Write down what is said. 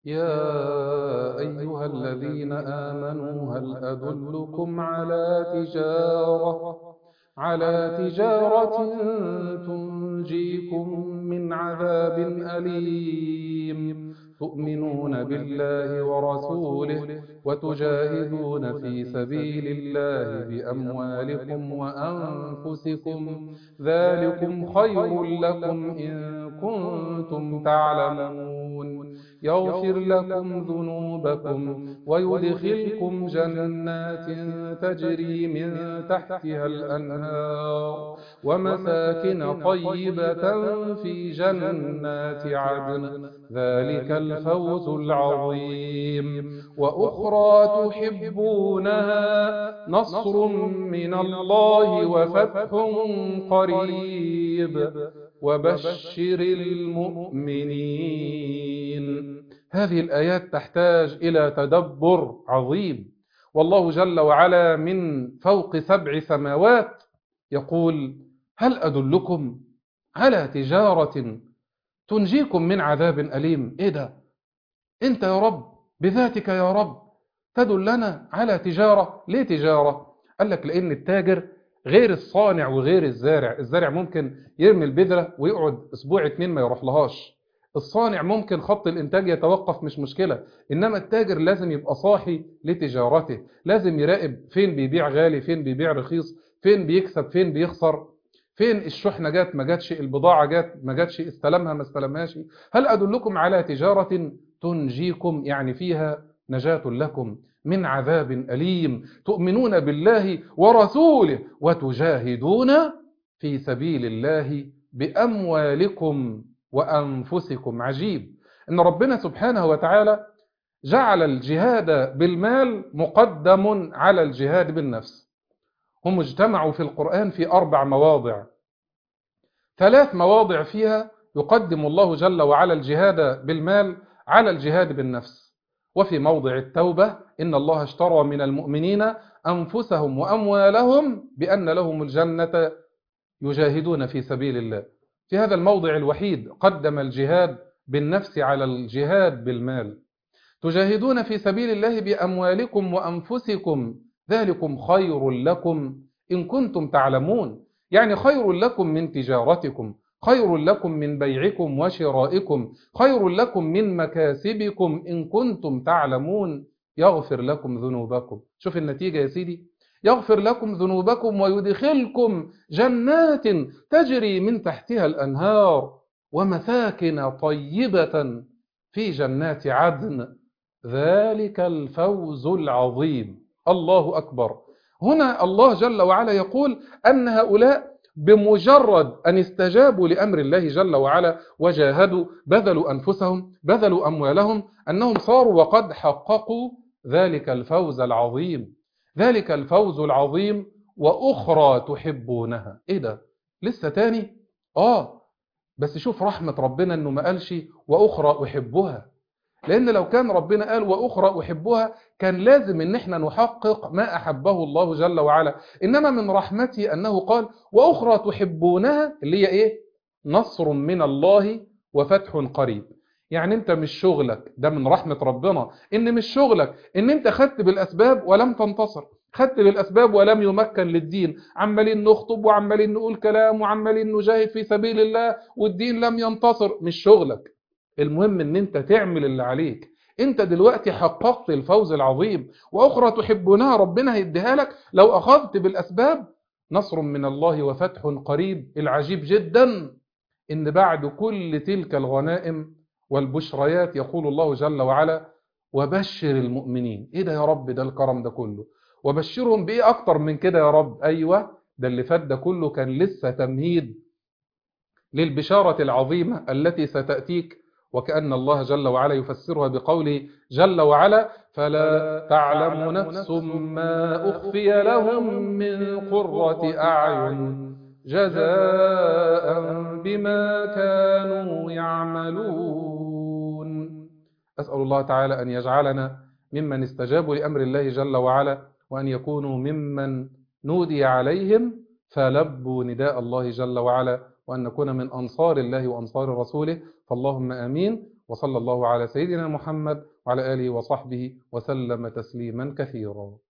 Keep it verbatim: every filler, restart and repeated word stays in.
يا أيها الذين آمنوا هل أدلكم على تجارة على تجارة تنجيكم من عذاب أليم تؤمنون بالله ورسوله وتجاهدون في سبيل الله بأموالكم وأنفسكم ذلكم خير لكم إن كنتم تعلمون يغفر لكم ذنوبكم ويدخلكم جنات تجري من تحتها الأنهار ومساكن طيبة في جنات عدن ذلك الفوز العظيم وأخرى تحبونها نصر من الله وفتح قريب وبشر المؤمنين. هذه الآيات تحتاج إلى تدبر عظيم، والله جل وعلا من فوق سبع سماوات يقول: هل أدلكم على تجارة تنجيكم من عذاب أليم؟ إيه ده؟ أنت يا رب بذاتك يا رب تدلنا على تجارة. ليه تجارة؟ قال لك لأن التاجر غير الصانع وغير الزارع. الزارع ممكن يرمي البذرة ويقعد أسبوع اتنين ما يروح لهاش. الصانع ممكن خط الإنتاج يتوقف مش مشكلة، إنما التاجر لازم يبقى صاحي لتجارته، لازم يراقب فين بيبيع غالي فين بيبيع رخيص، فين بيكسب فين بيخسر، فين الشحنة جات ما جاتش، البضاعة جات ما جاتش، استلمها ما استلمهاش. هل أدلكم على تجارة تنجيكم يعني فيها نجاة لكم من عذاب أليم تؤمنون بالله ورسوله وتجاهدون في سبيل الله بأموالكم وأنفسكم. عجيب أن ربنا سبحانه وتعالى جعل الجهاد بالمال مقدم على الجهاد بالنفس. هم اجتمعوا في القرآن في أربع مواضع، ثلاث مواضع فيها يقدم الله جل وعلا الجهاد بالمال على الجهاد بالنفس. وفي موضع التوبة: إن الله اشترى من المؤمنين أنفسهم وأموالهم بأن لهم الجنة يجاهدون في سبيل الله. في هذا الموضع الوحيد قدم الجهاد بالنفس على الجهاد بالمال. تجاهدون في سبيل الله بأموالكم وأنفسكم ذلكم خير لكم إن كنتم تعلمون، يعني خير لكم من تجارتكم، خير لكم من بيعكم وشرائكم، خير لكم من مكاسبكم إن كنتم تعلمون. يغفر لكم ذنوبكم. شوف النتيجة يا سيدي: يغفر لكم ذنوبكم ويدخلكم جنات تجري من تحتها الأنهار ومساكن طيبة في جنات عدن ذلك الفوز العظيم. الله أكبر. هنا الله جل وعلا يقول أن هؤلاء بمجرد أن استجابوا لأمر الله جل وعلا وجاهدوا بذلوا أنفسهم بذلوا أموالهم أنهم صاروا وقد حققوا ذلك الفوز العظيم. ذلك الفوز العظيم وأخرى تحبونها. إيه ده؟ لسه تاني؟ آه بس شوف رحمة ربنا أنه ما قالش وأخرى أحبها، لأن لو كان ربنا قال وأخرى أحبها كان لازم أن احنا نحقق ما أحبه الله جل وعلا. إنما من رحمته أنه قال وأخرى تحبونها، اللي هي إيه؟ نصر من الله وفتح قريب. يعني أنت مش شغلك، ده من رحمة ربنا إن مش شغلك إن أنت خدت بالأسباب ولم تنتصر، خدت بالأسباب ولم يمكن للدين، عمالين نخطب وعمالين نقول كلام وعمالين نجاهد في سبيل الله والدين لم ينتصر. مش شغلك، المهم ان انت تعمل اللي عليك. انت دلوقتي حققت الفوز العظيم. واخرى تحبونها ربنا هيديها لك لو اخذت بالاسباب. نصر من الله وفتح قريب. العجيب جدا ان بعد كل تلك الغنائم والبشريات يقول الله جل وعلا وبشر المؤمنين. ايه ده يا رب؟ ده الكرم ده كله وبشرهم بايه اكتر من كده يا رب؟ ايوه، ده اللي فات ده كله كان لسه تمهيد للبشارة العظيمة التي ستأتيك. وكأن الله جل وعلا يفسرها بقوله جل وعلا فلا تعلم نفس ما أخفي لهم من قرة أعين جزاء بما كانوا يعملون. أسأل الله تعالى أن يجعلنا ممن استجابوا لأمر الله جل وعلا، وأن يكونوا ممن نودي عليهم فلبوا نداء الله جل وعلا، وأن نكون من أنصار الله وأنصار رسوله. فاللهم آمين. وصلى الله على سيدنا محمد وعلى آله وصحبه وسلم تسليما كثيرا.